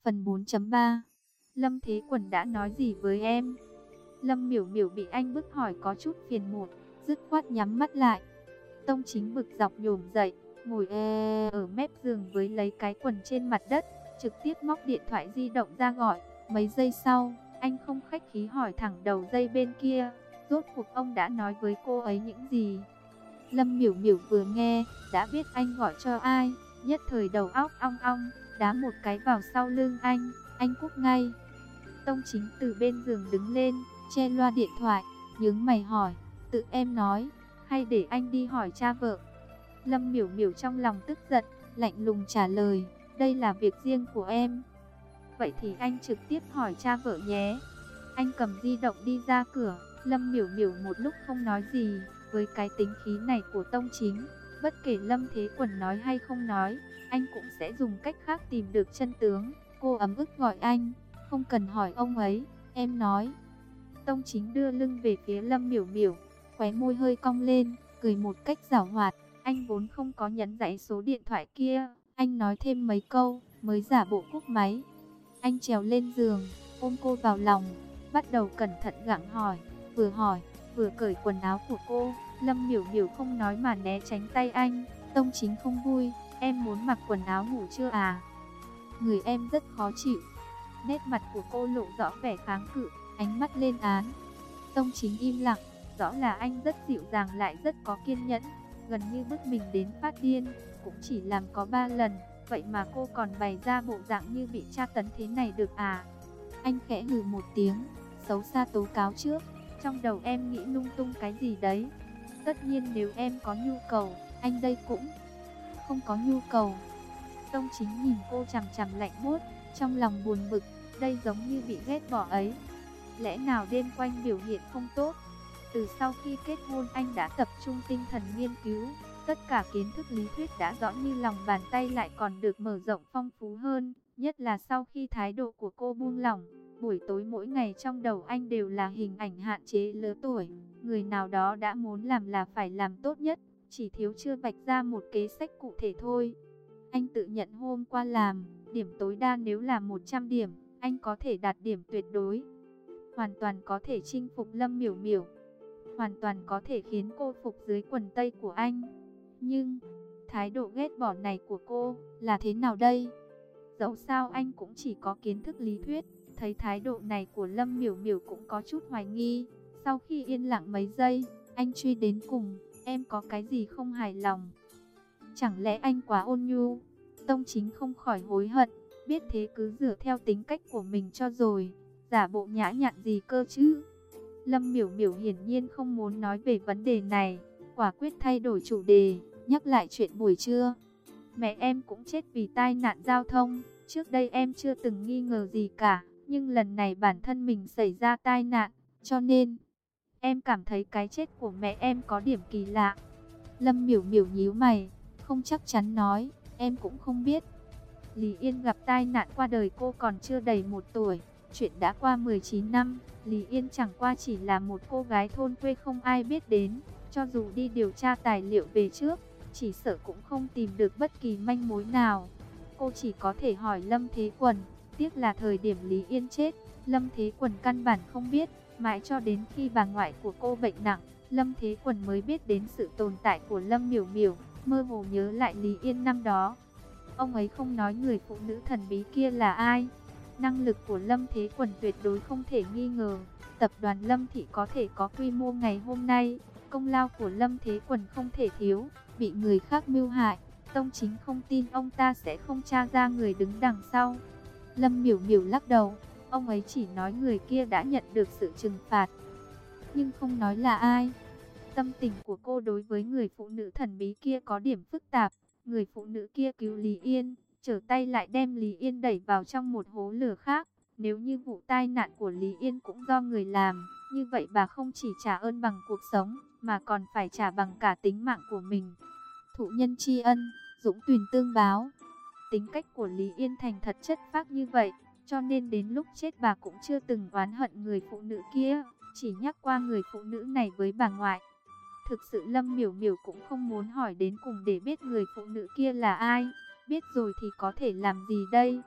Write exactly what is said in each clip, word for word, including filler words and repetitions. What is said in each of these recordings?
Phần bốn chấm ba. Lâm Thế Quần đã nói gì với em? Lâm Miểu Miểu bị anh bức hỏi có chút phiền muộn, dứt khoát nhắm mắt lại. Tông Chính bực dọc nhổm dậy, ngồi e ở mép giường với lấy cái quần trên mặt đất, trực tiếp móc điện thoại di động ra gọi. Mấy giây sau, anh không khách khí hỏi thẳng đầu dây bên kia, rốt cuộc ông đã nói với cô ấy những gì? Lâm Miểu Miểu vừa nghe, đã biết anh gọi cho ai, nhất thời đầu óc ong ong, đá một cái vào sau lưng anh, anh cúp ngay. Tông Chính từ bên giường đứng lên, che loa điện thoại, nhướng mày hỏi, tự em nói, hay để anh đi hỏi cha vợ? Lâm Miểu Miểu trong lòng tức giận, lạnh lùng trả lời, đây là việc riêng của em. Vậy thì anh trực tiếp hỏi cha vợ nhé. Anh cầm di động đi ra cửa, Lâm Miểu Miểu một lúc không nói gì. Với cái tính khí này của Tông Chính, bất kể Lâm Thế Quần nói hay không nói, anh cũng sẽ dùng cách khác tìm được chân tướng. Cô ấm ức gọi anh, không cần hỏi ông ấy, em nói. Tông Chính đưa lưng về phía Lâm Miểu Miểu, khóe môi hơi cong lên, cười một cách giảo hoạt. Anh vốn không có nhấn dãy số điện thoại kia, anh nói thêm mấy câu, mới giả bộ cúp máy. Anh trèo lên giường, ôm cô vào lòng, bắt đầu cẩn thận gặng hỏi, vừa hỏi, vừa cởi quần áo của cô. Lâm Miểu Miểu không nói mà né tránh tay anh. Tông Chính không vui, em muốn mặc quần áo ngủ chưa à? Người em rất khó chịu. Nét mặt của cô lộ rõ vẻ kháng cự, ánh mắt lên án. Tông Chính im lặng, rõ là anh rất dịu dàng lại rất có kiên nhẫn, gần như bức mình đến phát điên. Cũng chỉ làm có ba lần, vậy mà cô còn bày ra bộ dạng như bị tra tấn thế này được à? Anh khẽ hừ một tiếng, xấu xa tố cáo trước, trong đầu em nghĩ lung tung cái gì đấy? Tất nhiên nếu em có nhu cầu, anh đây cũng không có nhu cầu. Tông Chính nhìn cô chằm chằm lạnh buốt, trong lòng buồn bực, đây giống như bị ghét bỏ ấy. Lẽ nào đêm quanh biểu hiện không tốt? Từ sau khi kết hôn anh đã tập trung tinh thần nghiên cứu, tất cả kiến thức lý thuyết đã rõ như lòng bàn tay lại còn được mở rộng phong phú hơn, nhất là sau khi thái độ của cô buông lỏng. Buổi tối mỗi ngày trong đầu anh đều là hình ảnh hạn chế lứa tuổi, người nào đó đã muốn làm là phải làm tốt nhất, chỉ thiếu chưa vạch ra một kế sách cụ thể thôi. Anh tự nhận hôm qua làm, điểm tối đa nếu là một trăm điểm, anh có thể đạt điểm tuyệt đối. Hoàn toàn có thể chinh phục Lâm Miểu Miểu, hoàn toàn có thể khiến cô phục dưới quần tây của anh. Nhưng, thái độ ghét bỏ này của cô là thế nào đây? Dẫu sao anh cũng chỉ có kiến thức lý thuyết, thấy thái độ này của Lâm Miểu Miểu cũng có chút hoài nghi. Sau khi yên lặng mấy giây, anh truy đến cùng, em có cái gì không hài lòng? Chẳng lẽ anh quá ôn nhu? Tông Chính không khỏi hối hận, biết thế cứ dựa theo tính cách của mình cho rồi, giả bộ nhã nhặn gì cơ chứ? Lâm Miểu Miểu hiển nhiên không muốn nói về vấn đề này, quả quyết thay đổi chủ đề, nhắc lại chuyện buổi trưa. Mẹ em cũng chết vì tai nạn giao thông, trước đây em chưa từng nghi ngờ gì cả, nhưng lần này bản thân mình xảy ra tai nạn, cho nên em cảm thấy cái chết của mẹ em có điểm kỳ lạ. Lâm Miểu Miểu nhíu mày, không chắc chắn nói, em cũng không biết. Lý Yên gặp tai nạn qua đời cô còn chưa đầy một tuổi, chuyện đã qua mười chín năm, Lý Yên chẳng qua chỉ là một cô gái thôn quê không ai biết đến, cho dù đi điều tra tài liệu về trước, chỉ sợ cũng không tìm được bất kỳ manh mối nào. Cô chỉ có thể hỏi Lâm Thế Quần, tiếc là thời điểm Lý Yên chết, Lâm Thế Quần căn bản không biết, mãi cho đến khi bà ngoại của cô bệnh nặng, Lâm Thế Quần mới biết đến sự tồn tại của Lâm Miểu Miểu, mơ hồ nhớ lại Lý Yên năm đó. Ông ấy không nói người phụ nữ thần bí kia là ai. Năng lực của Lâm Thế Quần tuyệt đối không thể nghi ngờ. Tập đoàn Lâm Thị có thể có quy mô ngày hôm nay, công lao của Lâm Thế Quần không thể thiếu. Bị người khác mưu hại, Tông Chính không tin ông ta sẽ không tra ra người đứng đằng sau. Lâm Miểu Miểu lắc đầu, ông ấy chỉ nói người kia đã nhận được sự trừng phạt, nhưng không nói là ai. Tâm tình của cô đối với người phụ nữ thần bí kia có điểm phức tạp. Người phụ nữ kia cứu Lý Yên, trở tay lại đem Lý Yên đẩy vào trong một hố lửa khác. Nếu như vụ tai nạn của Lý Yên cũng do người làm, như vậy bà không chỉ trả ơn bằng cuộc sống, mà còn phải trả bằng cả tính mạng của mình. Thụ nhân tri ân, dũng tùn tương báo. Tính cách của Lý Yên thành thật chất phác như vậy, cho nên đến lúc chết bà cũng chưa từng oán hận người phụ nữ kia, chỉ nhắc qua người phụ nữ này với bà ngoại. Thực sự Lâm Miểu Miểu cũng không muốn hỏi đến cùng để biết người phụ nữ kia là ai, biết rồi thì có thể làm gì đây?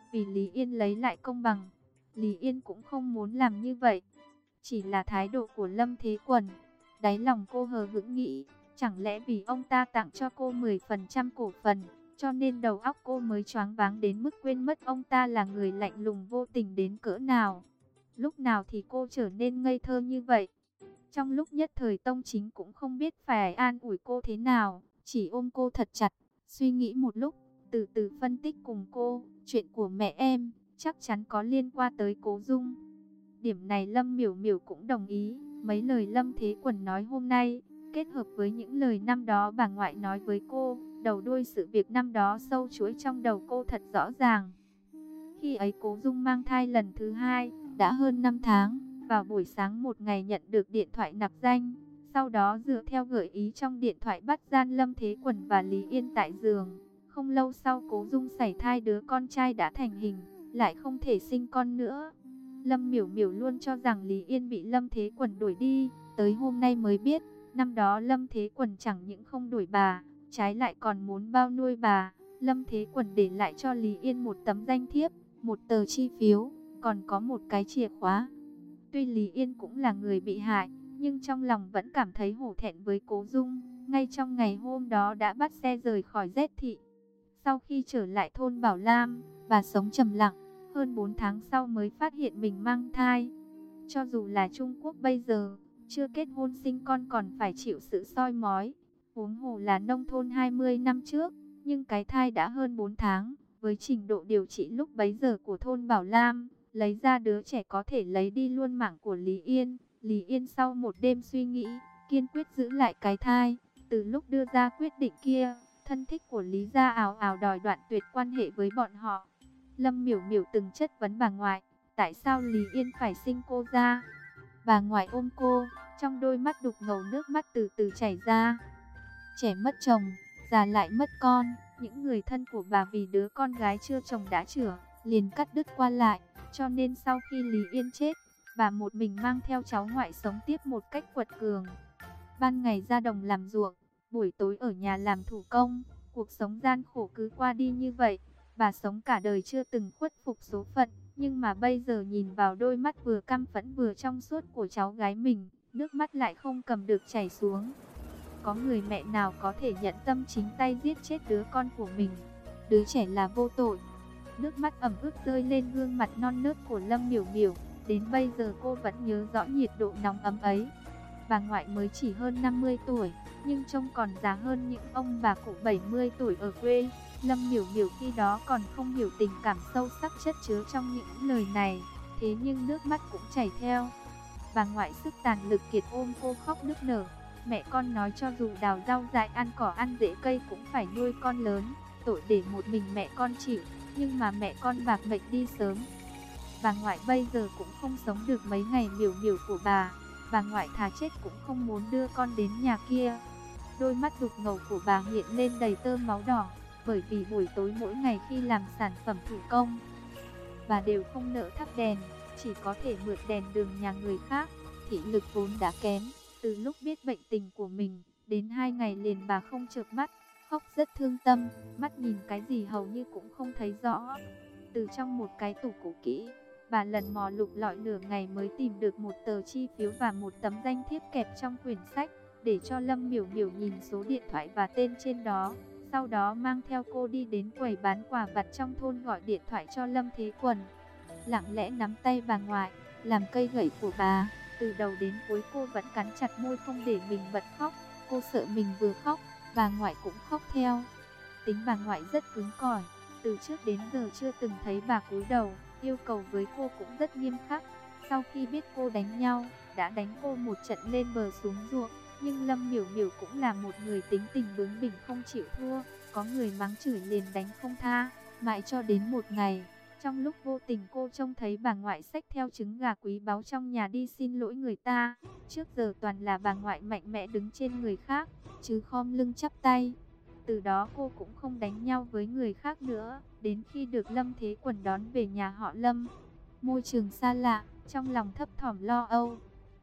vì Lý Yên lấy lại công bằng. Lý Yên cũng không muốn làm như vậy, chỉ là thái độ của Lâm Thế Quần. Đáy lòng cô hờ hững nghĩ, chẳng lẽ vì ông ta tặng cho cô mười phần trăm cổ phần, cho nên đầu óc cô mới choáng váng đến mức quên mất ông ta là người lạnh lùng vô tình đến cỡ nào. Lúc nào thì cô trở nên ngây thơ như vậy? Trong lúc nhất thời Tông Chính cũng không biết phải an ủi cô thế nào, chỉ ôm cô thật chặt, suy nghĩ một lúc, từ từ phân tích cùng cô, chuyện của mẹ em chắc chắn có liên quan tới Cố Dung. Điểm này Lâm Miểu Miểu cũng đồng ý, mấy lời Lâm Thế Quần nói hôm nay, kết hợp với những lời năm đó bà ngoại nói với cô, đầu đuôi sự việc năm đó sâu chuỗi trong đầu cô thật rõ ràng. Khi ấy Cố Dung mang thai lần thứ hai, đã hơn năm tháng, vào buổi sáng một ngày nhận được điện thoại nặc danh, sau đó dựa theo gợi ý trong điện thoại bắt gian Lâm Thế Quần và Lý Yên tại giường. Không lâu sau Cố Dung sảy thai đứa con trai đã thành hình, lại không thể sinh con nữa. Lâm Miểu Miểu luôn cho rằng Lý Yên bị Lâm Thế Quần đuổi đi, tới hôm nay mới biết, năm đó Lâm Thế Quần chẳng những không đuổi bà, trái lại còn muốn bao nuôi bà. Lâm Thế Quần để lại cho Lý Yên một tấm danh thiếp, một tờ chi phiếu, còn có một cái chìa khóa. Tuy Lý Yên cũng là người bị hại, nhưng trong lòng vẫn cảm thấy hổ thẹn với Cố Dung. Ngay trong ngày hôm đó đã bắt xe rời khỏi Giết Thị. Sau khi trở lại thôn Bảo Lam, bà sống trầm lặng, hơn bốn tháng sau mới phát hiện mình mang thai. Cho dù là Trung Quốc bây giờ, chưa kết hôn sinh con còn phải chịu sự soi mói, huống hồ là nông thôn hai mươi năm trước, nhưng cái thai đã hơn bốn tháng. Với trình độ điều trị lúc bấy giờ của thôn Bảo Lam, lấy ra đứa trẻ có thể lấy đi luôn mạng của Lý Yên. Lý Yên sau một đêm suy nghĩ, kiên quyết giữ lại cái thai. Từ lúc đưa ra quyết định kia, thân thích của Lý gia ào ào đòi đoạn tuyệt quan hệ với bọn họ. Lâm Miểu Miểu từng chất vấn bà ngoại, tại sao Lý Yên phải sinh cô ra? Bà ngoại ôm cô, trong đôi mắt đục ngầu nước mắt từ từ chảy ra. Trẻ mất chồng, già lại mất con, những người thân của bà vì đứa con gái chưa chồng đã chửa, liền cắt đứt qua lại, cho nên sau khi Lý Yên chết, bà một mình mang theo cháu ngoại sống tiếp một cách quật cường. Ban ngày ra đồng làm ruộng, buổi tối ở nhà làm thủ công, cuộc sống gian khổ cứ qua đi như vậy. Bà sống cả đời chưa từng khuất phục số phận, nhưng mà bây giờ nhìn vào đôi mắt vừa căm phẫn vừa trong suốt của cháu gái mình, nước mắt lại không cầm được chảy xuống. Có người mẹ nào có thể nhận tâm chính tay giết chết đứa con của mình? Đứa trẻ là vô tội. Nước mắt ẩm ướt rơi lên gương mặt non nớt của Lâm Miểu Miểu, đến bây giờ cô vẫn nhớ rõ nhiệt độ nóng ấm ấy. Bà ngoại mới chỉ hơn năm mươi tuổi, nhưng trông còn già hơn những ông bà cụ bảy mươi tuổi ở quê. Lâm Miểu Miểu khi đó còn không hiểu tình cảm sâu sắc chất chứa trong những lời này, thế nhưng nước mắt cũng chảy theo. Bà ngoại sức tàn lực kiệt ôm cô khóc nức nở. Mẹ con nói cho dù đào rau dại ăn cỏ ăn rễ cây cũng phải nuôi con lớn, tội để một mình mẹ con chịu, nhưng mà mẹ con bạc mệnh đi sớm. Bà ngoại bây giờ cũng không sống được mấy ngày Miểu Miểu của bà, bà ngoại thà chết cũng không muốn đưa con đến nhà kia. Đôi mắt đục ngầu của bà hiện lên đầy tơ máu đỏ, bởi vì buổi tối mỗi ngày khi làm sản phẩm thủ công, bà đều không nỡ thắp đèn, chỉ có thể mượn đèn đường nhà người khác. Thị lực vốn đã kém, từ lúc biết bệnh tình của mình, đến hai ngày liền bà không chợp mắt, khóc rất thương tâm, mắt nhìn cái gì hầu như cũng không thấy rõ. Từ trong một cái tủ cũ kỹ, bà lần mò lục lọi nửa ngày mới tìm được một tờ chi phiếu và một tấm danh thiếp kẹp trong quyển sách, để cho Lâm Miểu Miểu nhìn số điện thoại và tên trên đó. Sau đó mang theo cô đi đến quầy bán quà vặt trong thôn gọi điện thoại cho Lâm Thế Quần. Lặng lẽ nắm tay bà ngoại, làm cây gậy của bà. Từ đầu đến cuối cô vẫn cắn chặt môi không để mình bật khóc. Cô sợ mình vừa khóc, bà ngoại cũng khóc theo. Tính bà ngoại rất cứng cỏi, từ trước đến giờ chưa từng thấy bà cúi đầu. Yêu cầu với cô cũng rất nghiêm khắc. Sau khi biết cô đánh nhau, đã đánh cô một trận lên bờ xuống ruộng. Nhưng Lâm Miểu Miểu cũng là một người tính tình bướng bỉnh không chịu thua, có người mắng chửi liền đánh không tha, mãi cho đến một ngày, trong lúc vô tình cô trông thấy bà ngoại xách theo trứng gà quý báu trong nhà đi xin lỗi người ta. Trước giờ toàn là bà ngoại mạnh mẽ đứng trên người khác, chứ khom lưng chắp tay. Từ đó cô cũng không đánh nhau với người khác nữa, đến khi được Lâm Thế Quần đón về nhà họ Lâm. Môi trường xa lạ, trong lòng thấp thỏm lo âu,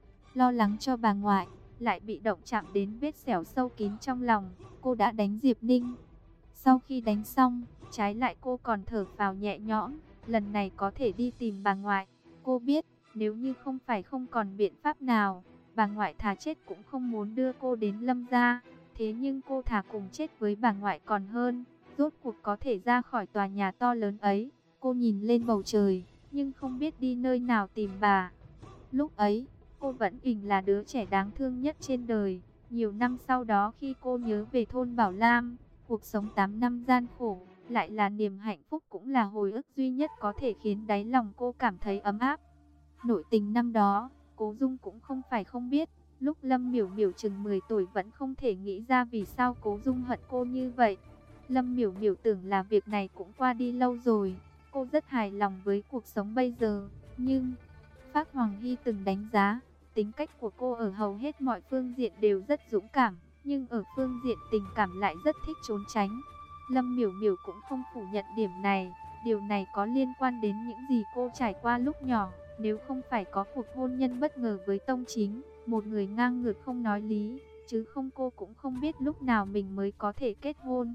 lo lắng cho bà ngoại, lại bị động chạm đến vết sẹo sâu kín trong lòng. Cô đã đánh Diệp Ninh. Sau khi đánh xong, trái lại cô còn thở phào nhẹ nhõm. lần này có thể đi tìm bà ngoại. Cô biết, nếu như không phải không còn biện pháp nào, bà ngoại thà chết cũng không muốn đưa cô đến Lâm gia. Thế nhưng cô thà cùng chết với bà ngoại còn hơn. Rốt cuộc có thể ra khỏi tòa nhà to lớn ấy. Cô nhìn lên bầu trời, nhưng không biết đi nơi nào tìm bà. Lúc ấy, cô vẫn ình là đứa trẻ đáng thương nhất trên đời. Nhiều năm sau đó khi cô nhớ về thôn Bảo Lam, cuộc sống tám năm gian khổ, lại là niềm hạnh phúc, cũng là hồi ức duy nhất có thể khiến đáy lòng cô cảm thấy ấm áp. Nội tình năm đó, Cố Dung cũng không phải không biết. Lúc Lâm Miểu Miểu chừng mười tuổi vẫn không thể nghĩ ra vì sao Cố Dung hận cô như vậy. Lâm Miểu Miểu tưởng là việc này cũng qua đi lâu rồi. Cô rất hài lòng với cuộc sống bây giờ. Nhưng, Phác Hoàng Hy từng đánh giá, tính cách của cô ở hầu hết mọi phương diện đều rất dũng cảm. Nhưng ở phương diện tình cảm lại rất thích trốn tránh. Lâm Miểu Miểu cũng không phủ nhận điểm này. Điều này có liên quan đến những gì cô trải qua lúc nhỏ. Nếu không phải có cuộc hôn nhân bất ngờ với Tông Chính, một người ngang ngược không nói lý, chứ không cô cũng không biết lúc nào mình mới có thể kết hôn.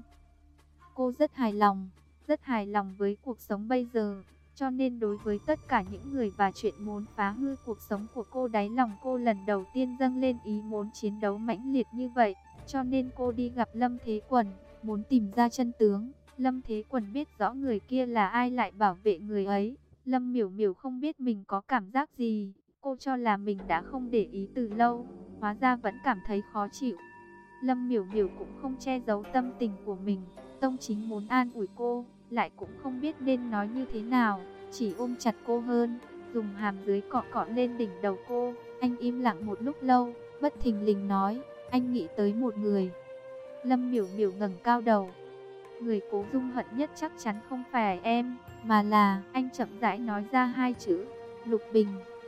Cô rất hài lòng, rất hài lòng với cuộc sống bây giờ, cho nên đối với tất cả những người và chuyện muốn phá hư cuộc sống của cô, đáy lòng cô lần đầu tiên dâng lên ý muốn chiến đấu mãnh liệt như vậy. Cho nên cô đi gặp Lâm Thế Quần, muốn tìm ra chân tướng. Lâm Thế Quần biết rõ người kia là ai lại bảo vệ người ấy. Lâm Miểu Miểu không biết mình có cảm giác gì, cô cho là mình đã không để ý từ lâu, hóa ra vẫn cảm thấy khó chịu. Lâm Miểu Miểu cũng không che giấu tâm tình của mình, Tông Chính muốn an ủi cô, lại cũng không biết nên nói như thế nào, chỉ ôm chặt cô hơn, dùng hàm dưới cọ cọ lên đỉnh đầu cô. Anh im lặng một lúc lâu, bất thình lình nói, anh nghĩ tới một người. Lâm Miểu Miểu ngẩng cao đầu. Người Cố Dung hận nhất chắc chắn không phải em, mà là, anh chậm rãi nói ra hai chữ, Lục Bình.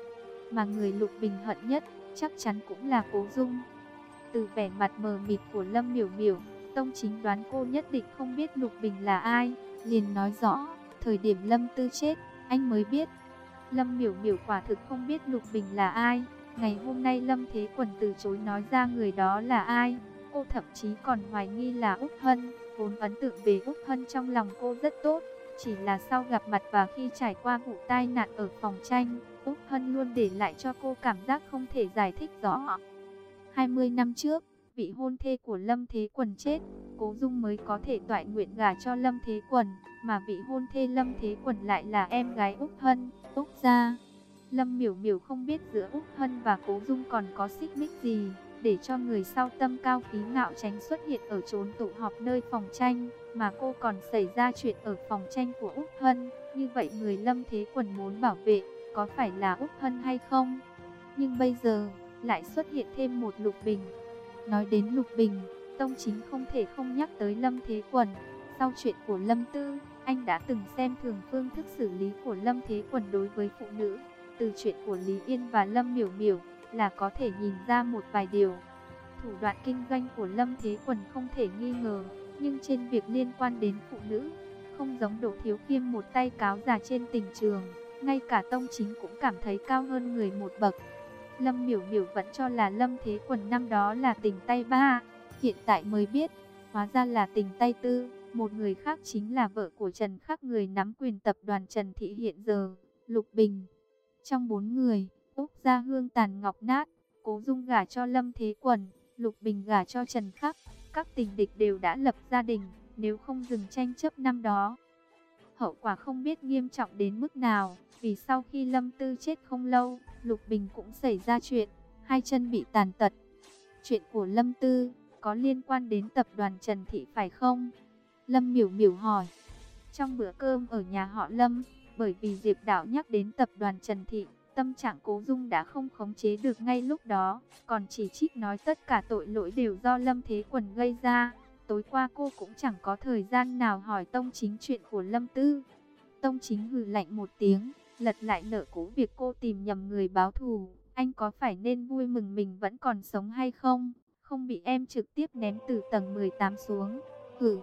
Mà người Lục Bình hận nhất, chắc chắn cũng là Cố Dung. Từ vẻ mặt mờ mịt của Lâm Miểu Miểu, Tông Chính đoán cô nhất định không biết Lục Bình là ai, liền nói rõ, thời điểm Lâm Tư chết, anh mới biết. Lâm Miểu Miểu quả thực không biết Lục Bình là ai. Ngày hôm nay Lâm Thế Quần từ chối nói ra người đó là ai. Cô thậm chí còn hoài nghi là Úc Hân. Vốn ấn tượng về Úc Hân trong lòng cô rất tốt, chỉ là sau gặp mặt và khi trải qua vụ tai nạn ở phòng tranh, Úc Hân luôn để lại cho cô cảm giác không thể giải thích rõ. hai mươi năm trước, vị hôn thê của Lâm Thế Quần chết, Cố Dung mới có thể toại nguyện gả cho Lâm Thế Quần, mà vị hôn thê Lâm Thế Quần lại là em gái Úc Hân, Úc gia. Lâm Miểu Miểu không biết giữa Úc Hân và Cố Dung còn có xích mích gì, để cho người sau tâm cao khí ngạo tránh xuất hiện ở chốn tụ họp nơi phòng tranh, mà cô còn xảy ra chuyện ở phòng tranh của Úc Hân. Như vậy người Lâm Thế Quần muốn bảo vệ, có phải là Úc Hân hay không? Nhưng bây giờ, lại xuất hiện thêm một Lục Bình. Nói đến Lục Bình, Tông Chính không thể không nhắc tới Lâm Thế Quần. Sau chuyện của Lâm Tư, anh đã từng xem thường phương thức xử lý của Lâm Thế Quần đối với phụ nữ. Từ chuyện của Lý Yên và Lâm Miểu Miểu là có thể nhìn ra một vài điều. Thủ đoạn kinh doanh của Lâm Thế Quần không thể nghi ngờ, nhưng trên việc liên quan đến phụ nữ, không giống Đỗ Thiếu Kiêm một tay cáo già trên tình trường, ngay cả Tông Chính cũng cảm thấy cao hơn người một bậc. Lâm Miểu Miểu vẫn cho là Lâm Thế Quần năm đó là tình tay ba, hiện tại mới biết, hóa ra là tình tay tư. Một người khác chính là vợ của Trần Khắc, người nắm quyền tập đoàn Trần Thị hiện giờ, Lục Bình. Trong bốn người, Úc gia hương tàn ngọc nát, Cố Dung gả cho Lâm Thế Quần, Lục Bình gả cho Trần Khắc. Các tình địch đều đã lập gia đình, nếu không dừng tranh chấp năm đó, hậu quả không biết nghiêm trọng đến mức nào. Vì sau khi Lâm Tư chết không lâu, Lục Bình cũng xảy ra chuyện, hai chân bị tàn tật. Chuyện của Lâm Tư có liên quan đến tập đoàn Trần Thị phải không? Lâm Miểu Miểu hỏi. Trong bữa cơm ở nhà họ Lâm, bởi vì Diệp Đảo nhắc đến tập đoàn Trần Thị, tâm trạng Cố Dung đã không khống chế được ngay lúc đó, còn chỉ trích nói tất cả tội lỗi đều do Lâm Thế Quần gây ra. Tối qua cô cũng chẳng có thời gian nào hỏi Tông Chính chuyện của Lâm Tư. Tông Chính hừ lạnh một tiếng, lật lại nợ cũ việc cô tìm nhầm người báo thù. Anh có phải nên vui mừng mình vẫn còn sống hay không? Không bị em trực tiếp ném từ tầng mười tám xuống. Hừ.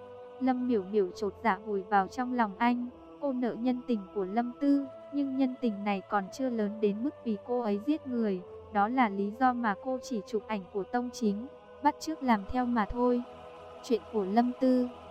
Lâm Miểu Miểu chột dạ vùi vào trong lòng anh. Cô nợ nhân tình của Lâm Tư, nhưng nhân tình này còn chưa lớn đến mức vì cô ấy giết người. Đó là lý do mà cô chỉ chụp ảnh của Tông Chính, bắt chước làm theo mà thôi. Chuyện của Lâm Tư,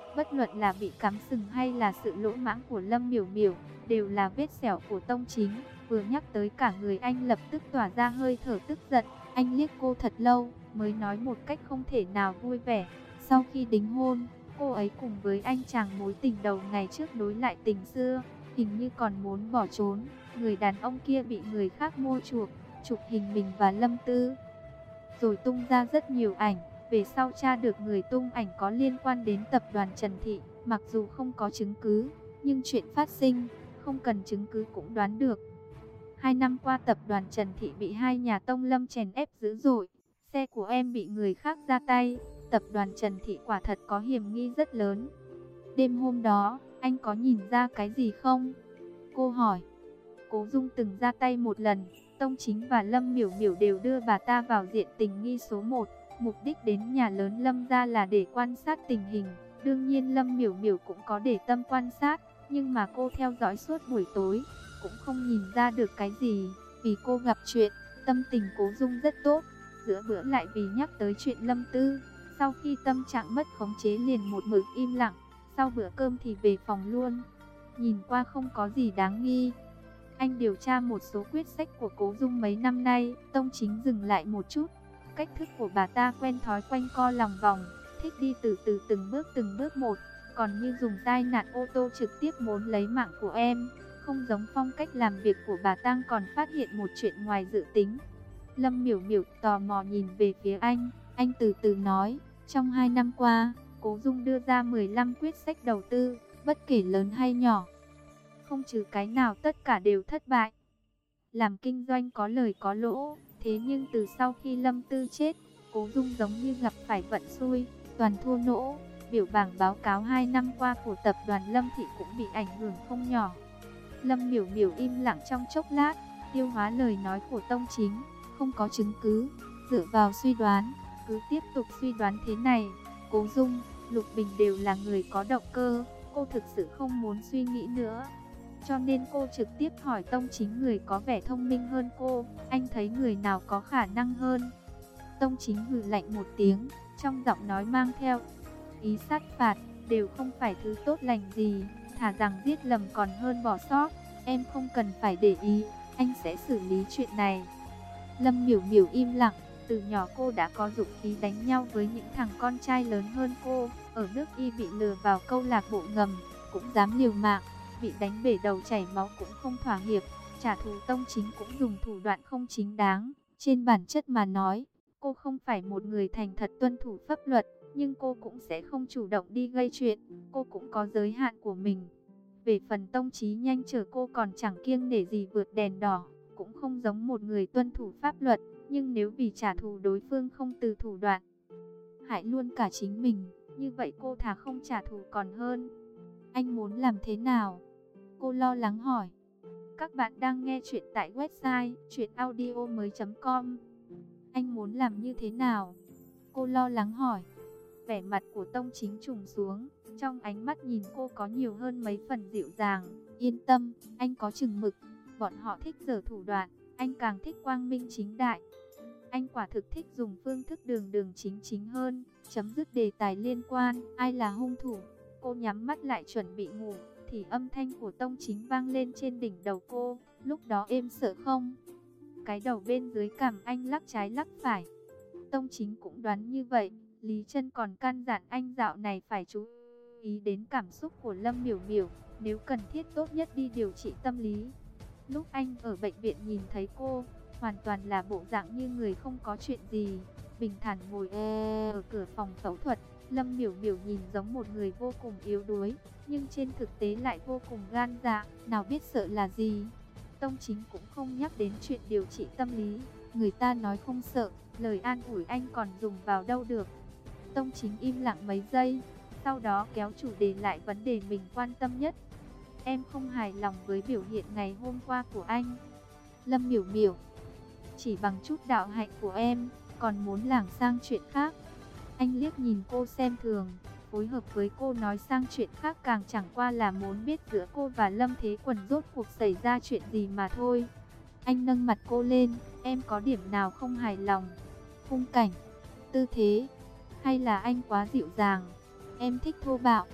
Bất luận là bị cắm sừng hay là sự lỗ mãng của Lâm Miểu Miểu, đều là vết sẹo của Tông Chính. Vừa nhắc tới cả người anh lập tức tỏa ra hơi thở tức giận. Anh liếc cô thật lâu, mới nói một cách không thể nào vui vẻ. Sau khi đính hôn, cô ấy cùng với anh chàng mối tình đầu ngày trước nối lại tình xưa, hình như còn muốn bỏ trốn. Người đàn ông kia bị người khác mua chuộc, chụp hình mình và Lâm Tư, rồi tung ra rất nhiều ảnh. Về sau tra được người tung ảnh có liên quan đến tập đoàn Trần Thị. Mặc dù không có chứng cứ, nhưng chuyện phát sinh, không cần chứng cứ cũng đoán được. Hai năm qua tập đoàn Trần Thị bị hai nhà Tông Lâm chèn ép dữ dội. Xe của em bị người khác ra tay. Tập đoàn Trần Thị quả thật có hiểm nghi rất lớn. Đêm hôm đó, anh có nhìn ra cái gì không? Cô hỏi. Cố Dung từng ra tay một lần. Tông Chính và Lâm Miểu Miểu đều đưa bà ta vào diện tình nghi số một. Mục đích đến nhà lớn Lâm gia là để quan sát tình hình. Đương nhiên Lâm Miểu Miểu cũng có để tâm quan sát, nhưng mà cô theo dõi suốt buổi tối, cũng không nhìn ra được cái gì. Vì cô gặp chuyện, tâm tình Cố Dung rất tốt. Giữa bữa lại vì nhắc tới chuyện Lâm Tư. Sau khi tâm trạng mất khống chế liền một mực im lặng. Sau bữa cơm thì về phòng luôn. Nhìn qua không có gì đáng nghi. Anh điều tra một số quyết sách của Cố Dung mấy năm nay. Tông Chính dừng lại một chút. Cách thức của bà ta quen thói quanh co lòng vòng, thích đi từ từ từng bước từng bước một. Còn như dùng tai nạn ô tô trực tiếp muốn lấy mạng của em, không giống phong cách làm việc của bà ta. Còn phát hiện một chuyện ngoài dự tính. Lâm Miểu Miểu tò mò nhìn về phía anh. Anh từ từ nói, trong hai năm qua, Cố Dung đưa ra mười lăm quyết sách đầu tư, bất kể lớn hay nhỏ, không trừ cái nào tất cả đều thất bại. Làm kinh doanh có lời có lỗ, thế nhưng từ sau khi Lâm Tư chết, Cố Dung giống như gặp phải vận xui, toàn thua lỗ. Biểu bảng báo cáo hai năm qua của tập đoàn Lâm Thị cũng bị ảnh hưởng không nhỏ. Lâm Miểu Miểu im lặng trong chốc lát, tiêu hóa lời nói của Tông Chính. Không có chứng cứ, dựa vào suy đoán, cứ tiếp tục suy đoán thế này. Cố Dung, Lục Bình đều là người có động cơ, cô thực sự không muốn suy nghĩ nữa. Cho nên cô trực tiếp hỏi Tông Chính người có vẻ thông minh hơn cô, anh thấy người nào có khả năng hơn. Tông Chính hừ lạnh một tiếng, trong giọng nói mang theo ý sát phạt, đều không phải thứ tốt lành gì, thà rằng giết lầm còn hơn bỏ sót. Em không cần phải để ý, anh sẽ xử lý chuyện này. Lâm Miểu Miểu im lặng, từ nhỏ cô đã có dũng khí đánh nhau với những thằng con trai lớn hơn cô. Ở nước Y bị lừa vào câu lạc bộ ngầm, cũng dám liều mạng, bị đánh bể đầu chảy máu cũng không thỏa hiệp. Trả thù Tông Chính cũng dùng thủ đoạn không chính đáng. Trên bản chất mà nói, cô không phải một người thành thật tuân thủ pháp luật, nhưng cô cũng sẽ không chủ động đi gây chuyện. Cô cũng có giới hạn của mình. Về phần Tông Chí nhanh chở cô còn chẳng kiêng nể gì vượt đèn đỏ, cũng không giống một người tuân thủ pháp luật. Nhưng nếu vì trả thù đối phương không từ thủ đoạn, hại luôn cả chính mình, như vậy cô thà không trả thù còn hơn. Anh muốn làm thế nào? Cô lo lắng hỏi. Các bạn đang nghe chuyện tại website truyện audio mới chấm com. Anh muốn làm như thế nào? Cô lo lắng hỏi. Vẻ mặt của Tông Chính trùng xuống, trong ánh mắt nhìn cô có nhiều hơn mấy phần dịu dàng. Yên tâm, anh có chừng mực. Bọn họ thích giở thủ đoạn, anh càng thích quang minh chính đại. Anh quả thực thích dùng phương thức đường đường chính chính hơn, chấm dứt đề tài liên quan, ai là hung thủ. Cô nhắm mắt lại chuẩn bị ngủ, thì âm thanh của Tông Chính vang lên trên đỉnh đầu cô. Lúc đó êm sợ không? Cái đầu bên dưới cằm anh lắc trái lắc phải. Tông Chính cũng đoán như vậy. Lý Trân còn căn dặn anh dạo này phải chú ý đến cảm xúc của Lâm Miểu Miểu, nếu cần thiết tốt nhất đi điều trị tâm lý. Lúc anh ở bệnh viện nhìn thấy cô, hoàn toàn là bộ dạng như người không có chuyện gì, bình thản ngồi ở cửa phòng phẫu thuật. Lâm Miểu Miểu nhìn giống một người vô cùng yếu đuối, nhưng trên thực tế lại vô cùng gan dạ, nào biết sợ là gì. Tông Chính cũng không nhắc đến chuyện điều trị tâm lý, người ta nói không sợ, lời an ủi anh còn dùng vào đâu được. Tông Chính im lặng mấy giây, sau đó kéo chủ đề lại vấn đề mình quan tâm nhất. Em không hài lòng với biểu hiện ngày hôm qua của anh. Lâm Miểu Miểu, chỉ bằng chút đạo hạnh của em, còn muốn lảng sang chuyện khác. Anh liếc nhìn cô xem thường, phối hợp với cô nói sang chuyện khác càng chẳng qua là muốn biết giữa cô và Lâm Thế Quần rốt cuộc xảy ra chuyện gì mà thôi. Anh nâng mặt cô lên, em có điểm nào không hài lòng? Khung cảnh, tư thế, hay là anh quá dịu dàng? Em thích thô bạo,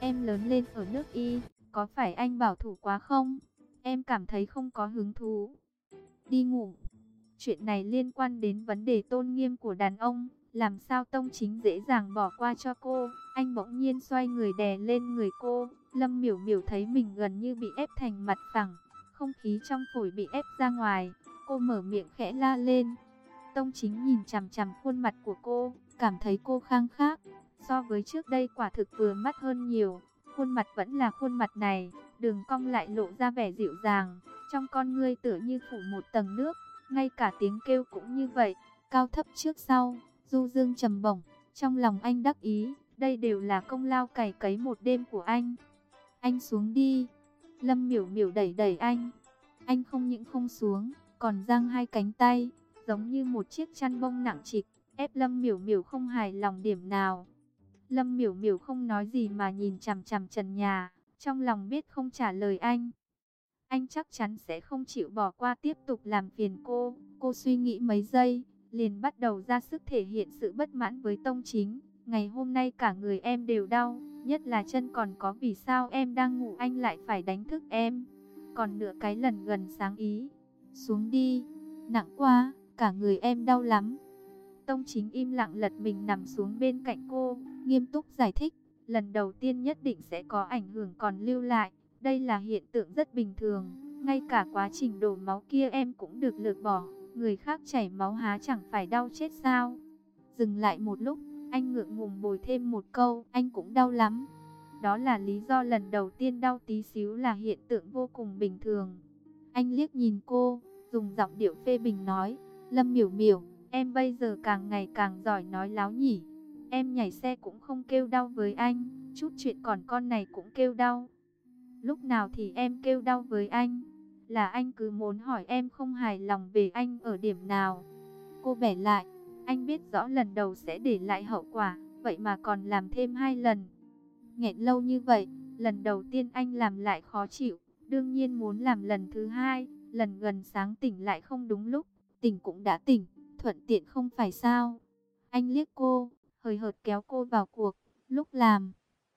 Em lớn lên ở nước Y, có phải anh bảo thủ quá không? Em cảm thấy không có hứng thú. Đi ngủ. Chuyện này liên quan đến vấn đề tôn nghiêm của đàn ông, làm sao Tông Chính dễ dàng bỏ qua cho cô. Anh bỗng nhiên xoay người đè lên người cô. Lâm Miểu Miểu thấy mình gần như bị ép thành mặt phẳng, không khí trong phổi bị ép ra ngoài. Cô mở miệng khẽ la lên. Tông Chính nhìn chằm chằm khuôn mặt của cô, cảm thấy cô khang khác. So với trước đây quả thực vừa mắt hơn nhiều. Khuôn mặt vẫn là khuôn mặt này, đường cong lại lộ ra vẻ dịu dàng, trong con ngươi tựa như phủ một tầng nước, ngay cả tiếng kêu cũng như vậy, cao thấp trước sau, du dương trầm bổng. Trong lòng anh đắc ý, đây đều là công lao cày cấy một đêm của anh. Anh xuống đi. Lâm Miểu Miểu đẩy đẩy anh. Anh không những không xuống, còn giang hai cánh tay, giống như một chiếc chăn bông nặng trịch, ép Lâm Miểu Miểu không hài lòng điểm nào. Lâm Miểu Miểu không nói gì mà nhìn chằm chằm trần nhà, trong lòng biết không trả lời anh, anh chắc chắn sẽ không chịu bỏ qua tiếp tục làm phiền cô. Cô suy nghĩ mấy giây, liền bắt đầu ra sức thể hiện sự bất mãn với Tông Chính. Ngày hôm nay cả người em đều đau, nhất là chân, còn có vì sao em đang ngủ anh lại phải đánh thức em. Còn nửa cái lần gần sáng ý. Xuống đi, nặng quá, cả người em đau lắm. Tông Chính im lặng lật mình nằm xuống bên cạnh cô, nghiêm túc giải thích. Lần đầu tiên nhất định sẽ có ảnh hưởng còn lưu lại. Đây là hiện tượng rất bình thường. Ngay cả quá trình đổ máu kia em cũng được lược bỏ. Người khác chảy máu há chẳng phải đau chết sao? Dừng lại một lúc, anh ngượng ngùng bồi thêm một câu, anh cũng đau lắm. Đó là lý do lần đầu tiên đau tí xíu là hiện tượng vô cùng bình thường. Anh liếc nhìn cô, dùng giọng điệu phê bình nói, Lâm Miểu Miểu, em bây giờ càng ngày càng giỏi nói láo nhỉ. Em nhảy xe cũng không kêu đau với anh, chút chuyện còn con này cũng kêu đau. Lúc nào thì em kêu đau với anh? Là anh cứ muốn hỏi em không hài lòng về anh ở điểm nào. Cô bẻ lại, anh biết rõ lần đầu sẽ để lại hậu quả, vậy mà còn làm thêm hai lần. Nghẹn lâu như vậy, lần đầu tiên anh làm lại khó chịu, đương nhiên muốn làm lần thứ hai. Lần gần sáng tỉnh lại không đúng lúc, tỉnh cũng đã tỉnh, thuận tiện không phải sao? Anh liếc cô, hời hợt kéo cô vào cuộc. Lúc làm,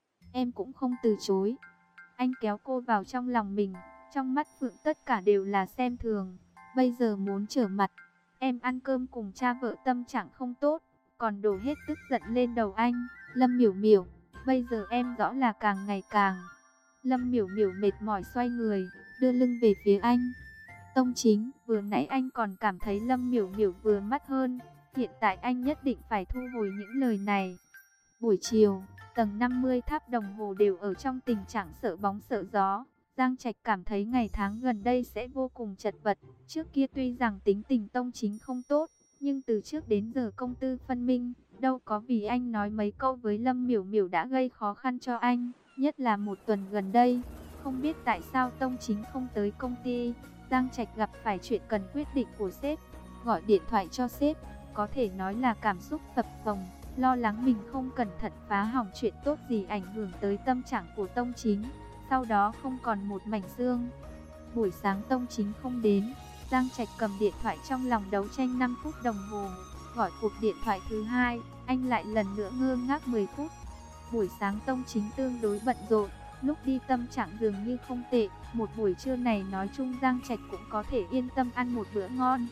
em cũng không từ chối. Anh kéo cô vào trong lòng mình, trong mắt Phượng tất cả đều là xem thường. Bây giờ muốn trở mặt, em ăn cơm cùng cha vợ tâm trạng không tốt, còn đổ hết tức giận lên đầu anh. Lâm Miểu Miểu, bây giờ em rõ là càng ngày càng. Lâm Miểu Miểu mệt mỏi xoay người, đưa lưng về phía anh. Tông Chính, vừa nãy anh còn cảm thấy Lâm Miểu Miểu vừa mắt hơn, hiện tại anh nhất định phải thu hồi những lời này. Buổi chiều, tầng năm mươi tháp đồng hồ đều ở trong tình trạng sợ bóng sợ gió. Giang Trạch cảm thấy ngày tháng gần đây sẽ vô cùng chật vật. Trước kia tuy rằng tính tình Tông Chính không tốt, nhưng từ trước đến giờ công tư phân minh, đâu có vì anh nói mấy câu với Lâm Miểu Miểu đã gây khó khăn cho anh. Nhất là một tuần gần đây, không biết tại sao Tông Chính không tới công ty. Giang Trạch gặp phải chuyện cần quyết định của sếp, gọi điện thoại cho sếp, có thể nói là cảm xúc phập phồng, lo lắng mình không cẩn thận phá hỏng chuyện tốt gì ảnh hưởng tới tâm trạng của Tông Chính. Sau đó không còn một mảnh xương. Buổi sáng Tông Chính không đến, Giang Trạch cầm điện thoại trong lòng đấu tranh năm phút đồng hồ. Gọi cuộc điện thoại thứ hai, anh lại lần nữa ngơ ngác mười phút. Buổi sáng Tông Chính tương đối bận rộn, lúc đi tâm trạng dường như không tệ. Một buổi trưa này nói chung Giang Trạch cũng có thể yên tâm ăn một bữa ngon.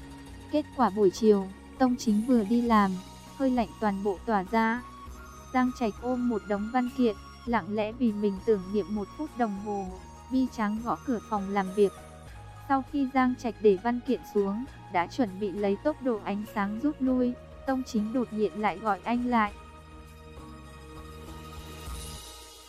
Kết quả buổi chiều, Tông Chính vừa đi làm, hơi lạnh toàn bộ tỏa ra. Giang Trạch ôm một đống văn kiện, lặng lẽ vì mình tưởng niệm một phút đồng hồ, bi tráng gõ cửa phòng làm việc. Sau khi Giang Trạch để văn kiện xuống, đã chuẩn bị lấy tốc độ ánh sáng rút lui, Tông Chính đột nhiên lại gọi anh lại.